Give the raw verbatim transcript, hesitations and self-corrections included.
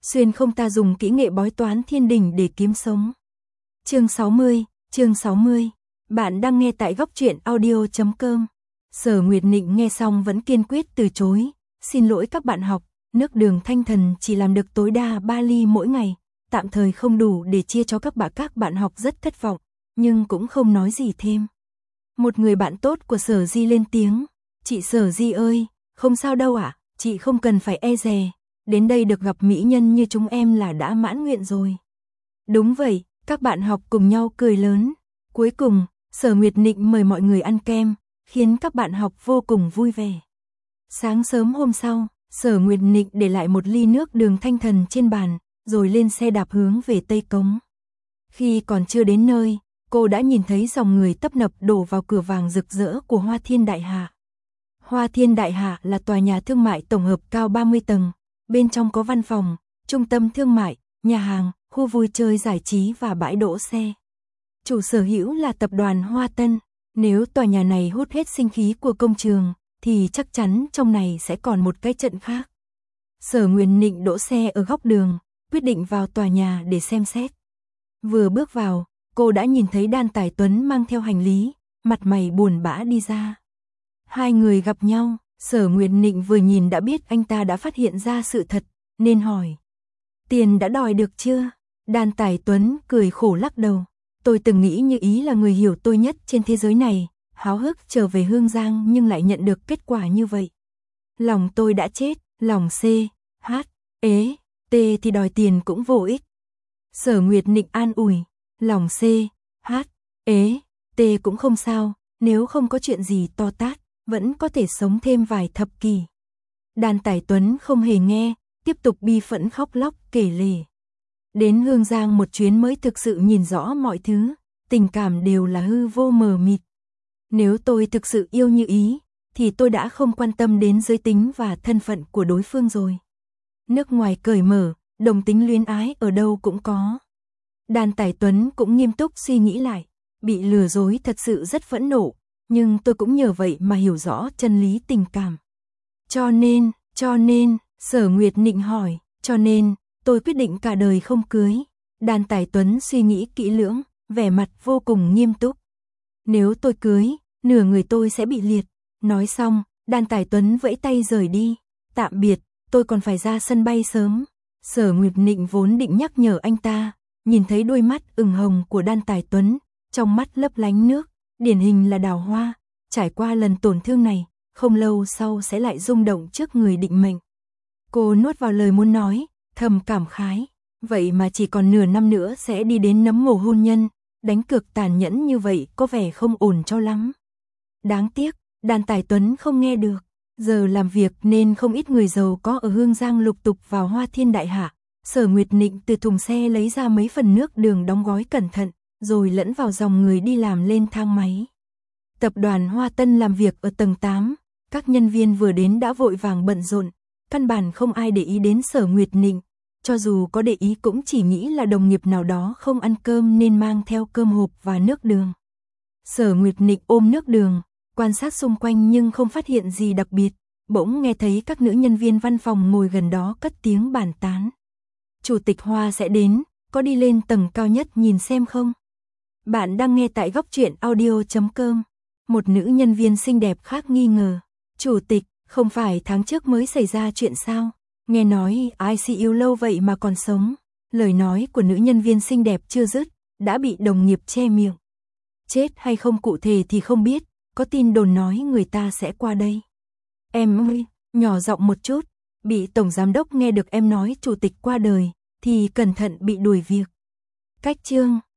xuyên không ta dùng kỹ nghệ bói toán thiên đình để kiếm sống. Chương sáu mươi, chương sáu mươi. Bạn đang nghe tại góc truyện audio chấm com. Sở Nguyệt Nịnh nghe xong vẫn kiên quyết từ chối, xin lỗi các bạn học, nước đường Thanh Thần chỉ làm được tối đa ba ly mỗi ngày, tạm thời không đủ để chia cho các bạn các bạn học rất thất vọng, nhưng cũng không nói gì thêm. Một người bạn tốt của Sở Di lên tiếng, chị Sở Di ơi, không sao đâu ạ, à, chị không cần phải e dè, đến đây được gặp mỹ nhân như chúng em là đã mãn nguyện rồi. Đúng vậy, các bạn học cùng nhau cười lớn. Cuối cùng, Sở Nguyệt Nịnh mời mọi người ăn kem, khiến các bạn học vô cùng vui vẻ. Sáng sớm hôm sau, Sở Nguyệt Nịnh để lại một ly nước đường Thanh Thần trên bàn, rồi lên xe đạp hướng về Tây Cống. Khi còn chưa đến nơi, cô đã nhìn thấy dòng người tấp nập đổ vào cửa vàng rực rỡ của Hoa Thiên Đại Hạ. Hoa Thiên Đại Hạ là tòa nhà thương mại tổng hợp cao ba mươi tầng, bên trong có văn phòng, trung tâm thương mại, nhà hàng, khu vui chơi giải trí và bãi đỗ xe. Chủ sở hữu là tập đoàn Hoa Tân, nếu tòa nhà này hút hết sinh khí của công trường, thì chắc chắn trong này sẽ còn một cái trận khác. Sở Nguyệt Nịnh đỗ xe ở góc đường, quyết định vào tòa nhà để xem xét. Vừa bước vào, cô đã nhìn thấy Đan Tài Tuấn mang theo hành lý, mặt mày buồn bã đi ra. Hai người gặp nhau, Sở Nguyệt Nịnh vừa nhìn đã biết anh ta đã phát hiện ra sự thật, nên hỏi. Tiền đã đòi được chưa? Đan Tài Tuấn cười khổ lắc đầu. Tôi từng nghĩ Như Ý là người hiểu tôi nhất trên thế giới này, háo hức trở về Hương Giang nhưng lại nhận được kết quả như vậy. Lòng tôi đã chết, lòng C, H, ế, T thì đòi tiền cũng vô ích. Sở Nguyệt Nịnh an ủi, lòng C, H, ế, T cũng không sao, nếu không có chuyện gì to tát, vẫn có thể sống thêm vài thập kỷ. Đan Tài Tuấn không hề nghe, tiếp tục bi phẫn khóc lóc kể lể. Đến Hương Giang một chuyến mới thực sự nhìn rõ mọi thứ, tình cảm đều là hư vô mờ mịt. Nếu tôi thực sự yêu Như Ý, thì tôi đã không quan tâm đến giới tính và thân phận của đối phương rồi. Nước ngoài cởi mở, đồng tính luyến ái ở đâu cũng có. Đan Tài Tuấn cũng nghiêm túc suy nghĩ lại, bị lừa dối thật sự rất phẫn nộ, nhưng tôi cũng nhờ vậy mà hiểu rõ chân lý tình cảm. Cho nên, cho nên, Sở Nguyệt Nịnh hỏi, cho nên, tôi quyết định cả đời không cưới. Đan Tài Tuấn suy nghĩ kỹ lưỡng, vẻ mặt vô cùng nghiêm túc. Nếu tôi cưới, nửa người tôi sẽ bị liệt. Nói xong, Đan Tài Tuấn vẫy tay rời đi. Tạm biệt, tôi còn phải ra sân bay sớm. Sở Nguyệt Nịnh vốn định nhắc nhở anh ta, nhìn thấy đôi mắt ửng hồng của Đan Tài Tuấn, trong mắt lấp lánh nước, điển hình là đào hoa. Trải qua lần tổn thương này, không lâu sau sẽ lại rung động trước người định mệnh. Cô nuốt vào lời muốn nói, thầm cảm khái, vậy mà chỉ còn nửa năm nữa sẽ đi đến nấm mồ hôn nhân, đánh cược tàn nhẫn như vậy có vẻ không ổn cho lắm. Đáng tiếc, Đan Tài Tuấn không nghe được, giờ làm việc nên không ít người giàu có ở Hương Giang lục tục vào Hoa Thiên Đại Hạ. Sở Nguyệt Nịnh từ thùng xe lấy ra mấy phần nước đường đóng gói cẩn thận, rồi lẫn vào dòng người đi làm lên thang máy. Tập đoàn Hoa Tân làm việc ở tầng tám, các nhân viên vừa đến đã vội vàng bận rộn, căn bản không ai để ý đến Sở Nguyệt Nịnh, cho dù có để ý cũng chỉ nghĩ là đồng nghiệp nào đó không ăn cơm nên mang theo cơm hộp và nước đường. Sở Nguyệt Nịnh ôm nước đường, quan sát xung quanh nhưng không phát hiện gì đặc biệt, bỗng nghe thấy các nữ nhân viên văn phòng ngồi gần đó cất tiếng bàn tán. Chủ tịch Hoa sẽ đến, có đi lên tầng cao nhất nhìn xem không? Bạn đang nghe tại góc truyện audio chấm com. Một nữ nhân viên xinh đẹp khác nghi ngờ. Chủ tịch, không phải tháng trước mới xảy ra chuyện sao? Nghe nói i xê u lâu vậy mà còn sống. Lời nói của nữ nhân viên xinh đẹp chưa dứt, đã bị đồng nghiệp che miệng. Chết hay không cụ thể thì không biết, có tin đồn nói người ta sẽ qua đây. Em ơi, nhỏ giọng một chút, bị tổng giám đốc nghe được em nói chủ tịch qua đời, thì cẩn thận bị đuổi việc. Cách chương